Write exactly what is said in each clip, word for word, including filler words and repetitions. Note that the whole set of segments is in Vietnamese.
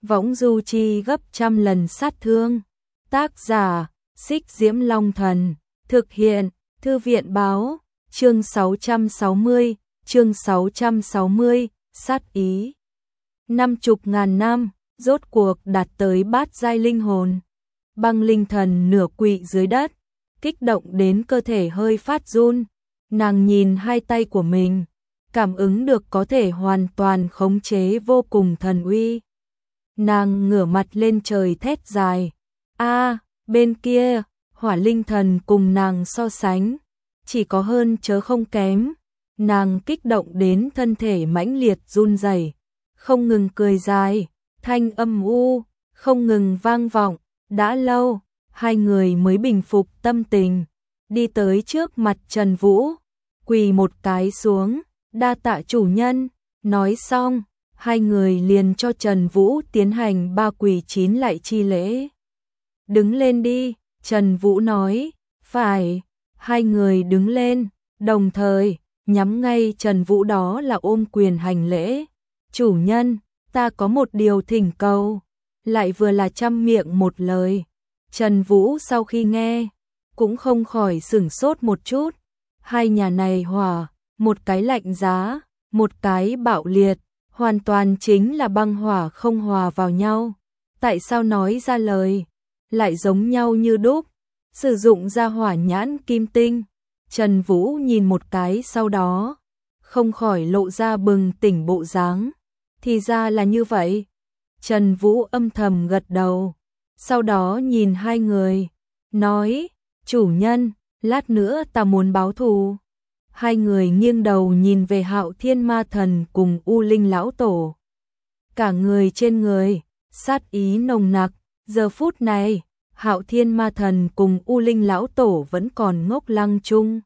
võng du chi gấp trăm lần sát thương. Tác giả, Xích Diễm Long Thần, thực hiện, Thư viện báo, chương sáu trăm sáu mươi, chương sáu trăm sáu mươi, sát ý. Năm chục ngàn năm, rốt cuộc đạt tới bát giai linh hồn. Băng linh thần nửa quỵ dưới đất, kích động đến cơ thể hơi phát run. Nàng nhìn hai tay của mình, cảm ứng được có thể hoàn toàn khống chế vô cùng thần uy. Nàng ngửa mặt lên trời thét dài. A, bên kia, hỏa linh thần cùng nàng so sánh, chỉ có hơn chớ không kém. Nàng kích động đến thân thể mãnh liệt run rẩy, không ngừng cười dài, thanh âm u, không ngừng vang vọng. Đã lâu, hai người mới bình phục tâm tình, đi tới trước mặt Trần Vũ, quỳ một cái xuống, đa tạ chủ nhân. Nói xong, hai người liền cho Trần Vũ tiến hành ba quỳ chín lạy chi lễ. Đứng lên đi, Trần Vũ nói. Phải. Hai người đứng lên, đồng thời nhắm ngay Trần Vũ, đó là ôm quyền hành lễ. Chủ nhân, ta có một điều thỉnh cầu. Lại vừa là trăm miệng một lời. Trần Vũ sau khi nghe, cũng không khỏi sửng sốt một chút. Hai nhà này hòa, một cái lạnh giá, một cái bạo liệt, hoàn toàn chính là băng hỏa không hòa vào nhau. Tại sao nói ra lời lại giống nhau như đúc? Sử dụng ra hỏa nhãn kim tinh. Trần Vũ nhìn một cái sau đó, không khỏi lộ ra bừng tỉnh bộ dáng. Thì ra là như vậy. Trần Vũ âm thầm gật đầu, sau đó nhìn hai người, nói, chủ nhân, lát nữa ta muốn báo thù. Hai người nghiêng đầu nhìn về Hạo Thiên Ma Thần cùng U Linh Lão Tổ. Cả người trên người, sát ý nồng nặc. Giờ phút này, Hạo Thiên Ma Thần cùng U Linh Lão Tổ vẫn còn ngốc lăng chung.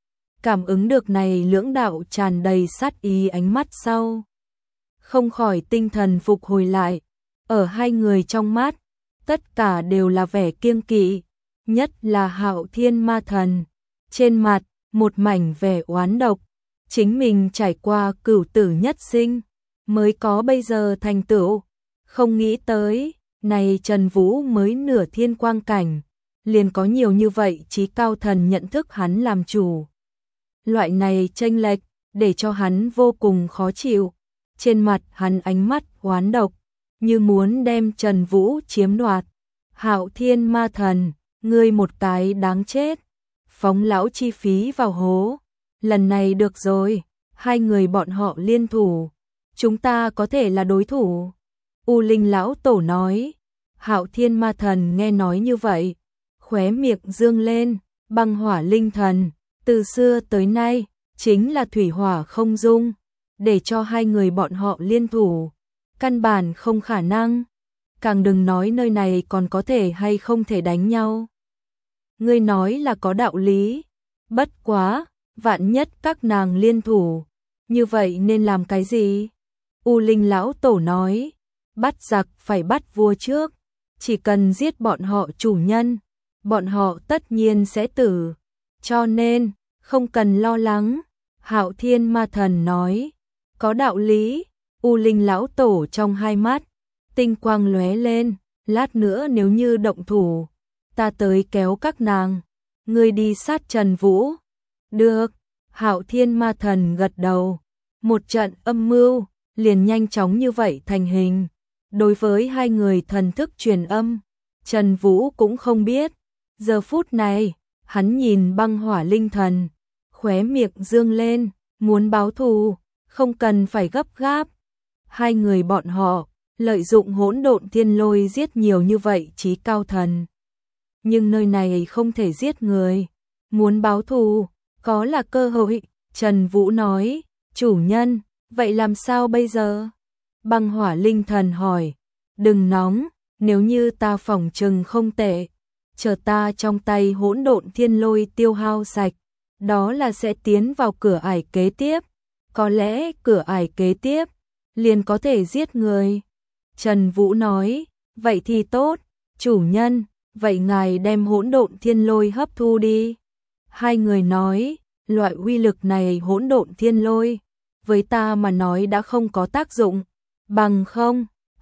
Cảm ứng được này lưỡng đạo tràn đầy sát ý ánh mắt sau, không khỏi tinh thần phục hồi lại. Ở hai người trong mắt, tất cả đều là vẻ kiêng kỵ, nhất là Hạo Thiên Ma Thần, trên mặt một mảnh vẻ oán độc. Chính mình trải qua cửu tử nhất sinh, mới có bây giờ thành tựu. Không nghĩ tới, này Trần Vũ mới nửa thiên quang cảnh, liền có nhiều như vậy chí cao thần nhận thức hắn làm chủ. Loại này chênh lệch, để cho hắn vô cùng khó chịu. Trên mặt hắn ánh mắt oán độc, như muốn đem Trần Vũ chiếm đoạt. Hạo Thiên Ma Thần, ngươi một cái đáng chết, phóng lão chi phí vào hố. Lần này được rồi, hai người bọn họ liên thủ, chúng ta có thể là đối thủ. U Linh Lão Tổ nói. Hạo Thiên Ma Thần nghe nói như vậy, khóe miệng dương lên. Băng hỏa linh thần, từ xưa tới nay, chính là thủy hỏa không dung. Để cho hai người bọn họ liên thủ, căn bản không khả năng. Càng đừng nói nơi này còn có thể hay không thể đánh nhau. Ngươi nói là có đạo lý. Bất quá, vạn nhất các nàng liên thủ, như vậy nên làm cái gì? U Linh Lão Tổ nói, bắt giặc phải bắt vua trước. Chỉ cần giết bọn họ chủ nhân, bọn họ tất nhiên sẽ tử. Cho nên, không cần lo lắng. Hạo Thiên Ma Thần nói, có đạo lý. U Linh Lão Tổ trong hai mắt, tinh quang lóe lên. Lát nữa nếu như động thủ, ta tới kéo các nàng. Ngươi đi sát Trần Vũ. Được. Hạo Thiên Ma Thần gật đầu. Một trận âm mưu liền nhanh chóng như vậy thành hình. Đối với hai người thần thức truyền âm, Trần Vũ cũng không biết. Giờ phút này, hắn nhìn băng hỏa linh thần, khóe miệng dương lên, muốn báo thù, không cần phải gấp gáp. Hai người bọn họ, lợi dụng hỗn độn thiên lôi giết nhiều như vậy chí cao thần. Nhưng nơi này không thể giết người, muốn báo thù, có là cơ hội. Trần Vũ nói, chủ nhân, vậy làm sao bây giờ? Băng hỏa linh thần hỏi, đừng nóng, nếu như ta phỏng chừng không tệ, chờ ta trong tay hỗn độn thiên lôi tiêu hao sạch, đó là sẽ tiến vào cửa ải kế tiếp. Có lẽ cửa ải kế tiếp, liền có thể giết người. Trần Vũ nói, vậy thì tốt, chủ nhân, vậy ngài đem hỗn độn thiên lôi hấp thu đi. Hai người nói, loại uy lực này hỗn độn thiên lôi, với ta mà nói đã không có tác dụng. Bằng không,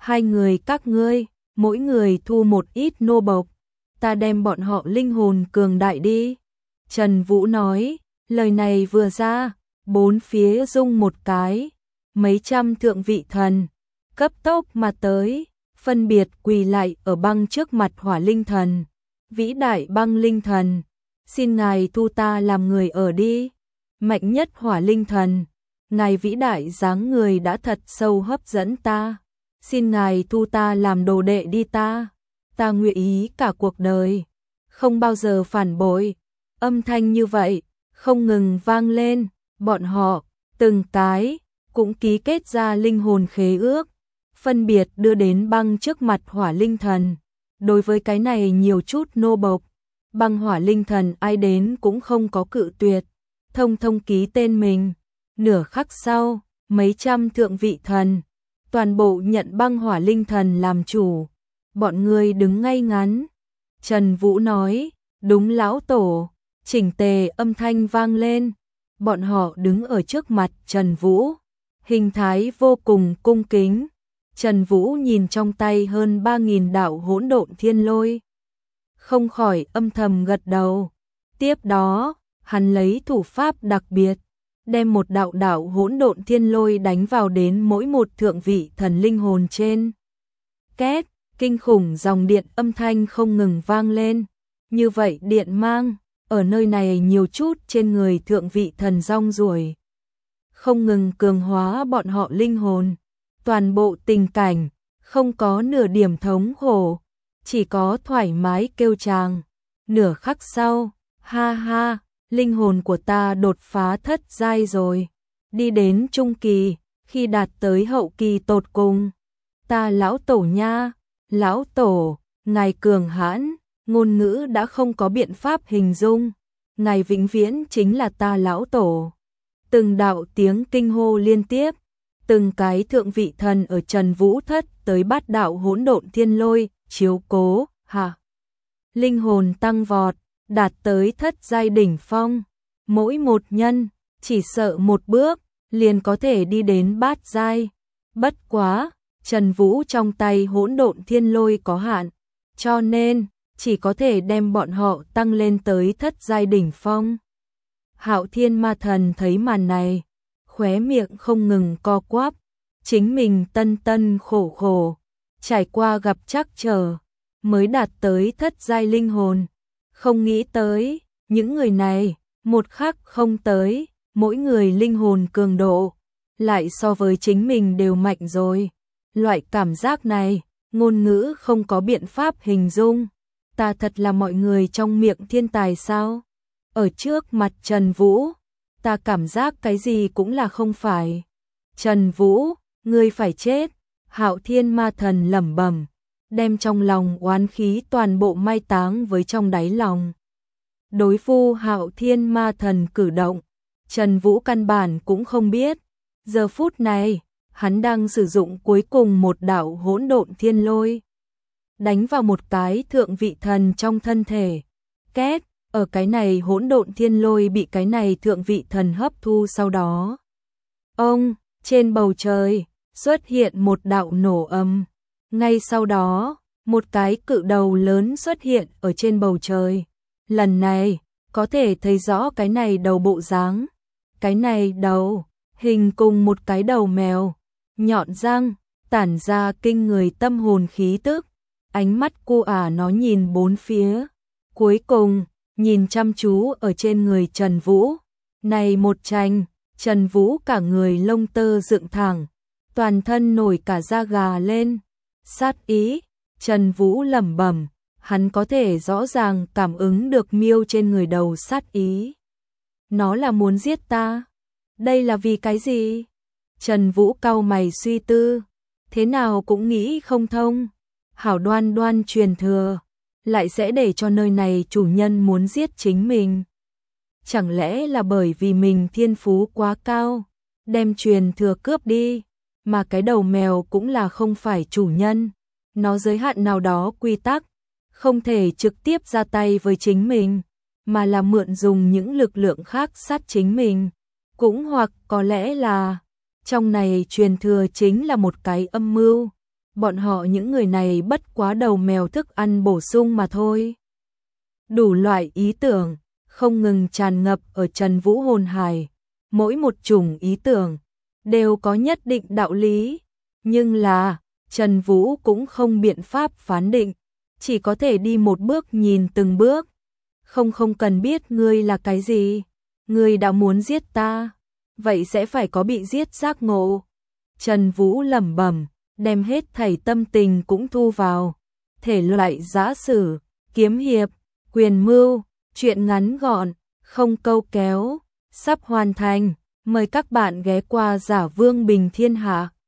hai người các ngươi, mỗi người thu một ít nô bộc, ta đem bọn họ linh hồn cường đại đi. Trần Vũ nói, lời này vừa ra, bốn phía rung một cái, mấy trăm thượng vị thần, cấp tốc mà tới, phân biệt quỳ lại ở băng trước mặt Hỏa Linh Thần. Vĩ đại băng linh thần, xin ngài thu ta làm người ở đi. Mạnh nhất Hỏa Linh Thần, ngài vĩ đại dáng người đã thật sâu hấp dẫn ta. Xin ngài thu ta làm đồ đệ đi ta. Ta nguyện ý cả cuộc đời, không bao giờ phản bội. Âm thanh như vậy, không ngừng vang lên, bọn họ, từng cái, cũng ký kết ra linh hồn khế ước, phân biệt đưa đến băng trước mặt Hỏa Linh Thần. Đối với cái này nhiều chút nô bộc, băng Hỏa Linh Thần ai đến cũng không có cự tuyệt, thông thông ký tên mình. Nửa khắc sau, mấy trăm thượng vị thần, toàn bộ nhận băng Hỏa Linh Thần làm chủ. Bọn người đứng ngay ngắn. Trần Vũ nói, đúng lão tổ, chỉnh tề âm thanh vang lên. Bọn họ đứng ở trước mặt Trần Vũ, hình thái vô cùng cung kính. Trần Vũ nhìn trong tay hơn ba nghìn đạo hỗn độn thiên lôi, không khỏi âm thầm gật đầu. Tiếp đó, hắn lấy thủ pháp đặc biệt, đem một đạo đạo hỗn độn thiên lôi đánh vào đến mỗi một thượng vị thần linh hồn trên. Két, kinh khủng dòng điện âm thanh không ngừng vang lên. Như vậy điện mang, ở nơi này nhiều chút trên người thượng vị thần rong ruổi, không ngừng cường hóa bọn họ linh hồn. Toàn bộ tình cảnh, không có nửa điểm thống khổ, chỉ có thoải mái kêu tràng. Nửa khắc sau, ha ha, linh hồn của ta đột phá thất giai rồi, đi đến trung kỳ, khi đạt tới hậu kỳ tột cùng. Ta lão tổ nha, lão tổ, ngài cường hãn, ngôn ngữ đã không có biện pháp hình dung, ngài vĩnh viễn chính là ta lão tổ. Từng đạo tiếng kinh hô liên tiếp, từng cái thượng vị thần ở Trần Vũ thất tới bát đạo hỗn độn thiên lôi, chiếu cố, hả? Linh hồn tăng vọt, đạt tới thất giai đỉnh phong. Mỗi một nhân, chỉ sợ một bước, liền có thể đi đến bát giai. Bất quá, Trần Vũ trong tay hỗn độn thiên lôi có hạn, cho nên, chỉ có thể đem bọn họ tăng lên tới thất giai đỉnh phong. Hạo Thiên Ma Thần thấy màn này, khóe miệng không ngừng co quắp, chính mình tân tân khổ khổ, trải qua gặp trắc trở, mới đạt tới thất giai linh hồn. Không nghĩ tới, những người này, một khắc không tới, mỗi người linh hồn cường độ, lại so với chính mình đều mạnh rồi. Loại cảm giác này, ngôn ngữ không có biện pháp hình dung. Ta thật là mọi người trong miệng thiên tài sao? Ở trước mặt Trần Vũ, ta cảm giác cái gì cũng là không phải. Trần Vũ, ngươi phải chết. Hạo Thiên Ma Thần lẩm bẩm, đem trong lòng oán khí toàn bộ mai táng với trong đáy lòng. Đối phu Hạo Thiên Ma Thần cử động, Trần Vũ căn bản cũng không biết. Giờ phút này, hắn đang sử dụng cuối cùng một đạo hỗn độn thiên lôi, đánh vào một cái thượng vị thần trong thân thể. Két, ở cái này hỗn độn thiên lôi bị cái này thượng vị thần hấp thu sau đó. Ông, trên bầu trời, xuất hiện một đạo nổ âm. Ngay sau đó, một cái cự đầu lớn xuất hiện ở trên bầu trời. Lần này, có thể thấy rõ cái này đầu bộ dáng. Cái này đầu, hình cùng một cái đầu mèo, nhọn răng, tản ra kinh người tâm hồn khí tức. Ánh mắt cô ả nó nhìn bốn phía. Cuối cùng, nhìn chăm chú ở trên người Trần Vũ. Này một tranh, Trần Vũ cả người lông tơ dựng thẳng, toàn thân nổi cả da gà lên. Sát ý, Trần Vũ lẩm bẩm, hắn có thể rõ ràng cảm ứng được miêu trên người đầu sát ý. Nó là muốn giết ta. Đây là vì cái gì? Trần Vũ cau mày suy tư, thế nào cũng nghĩ không thông. Hảo Đoan Đoan truyền thừa, lại sẽ để cho nơi này chủ nhân muốn giết chính mình. Chẳng lẽ là bởi vì mình thiên phú quá cao, đem truyền thừa cướp đi, mà cái đầu mèo cũng là không phải chủ nhân. Nó giới hạn nào đó quy tắc, không thể trực tiếp ra tay với chính mình, mà là mượn dùng những lực lượng khác sát chính mình. Cũng hoặc có lẽ là, trong này truyền thừa chính là một cái âm mưu. bọn họ những người này bất quá đầu mèo thức ăn bổ sung mà thôi. Đủ loại ý tưởng, không ngừng tràn ngập ở Trần Vũ hồn hải, mỗi một chủng ý tưởng, đều có nhất định đạo lý, nhưng là, Trần Vũ cũng không biện pháp phán định, chỉ có thể đi một bước nhìn từng bước. Không không cần biết ngươi là cái gì, ngươi đã muốn giết ta, vậy sẽ phải có bị giết giác ngộ. Trần Vũ lẩm bẩm, đem hết thảy tâm tình cũng thu vào, thể loại giã sử, kiếm hiệp, quyền mưu, truyện ngắn gọn, không câu kéo, sắp hoàn thành, mời các bạn ghé qua Giả Vương Bình Thiên Hạ.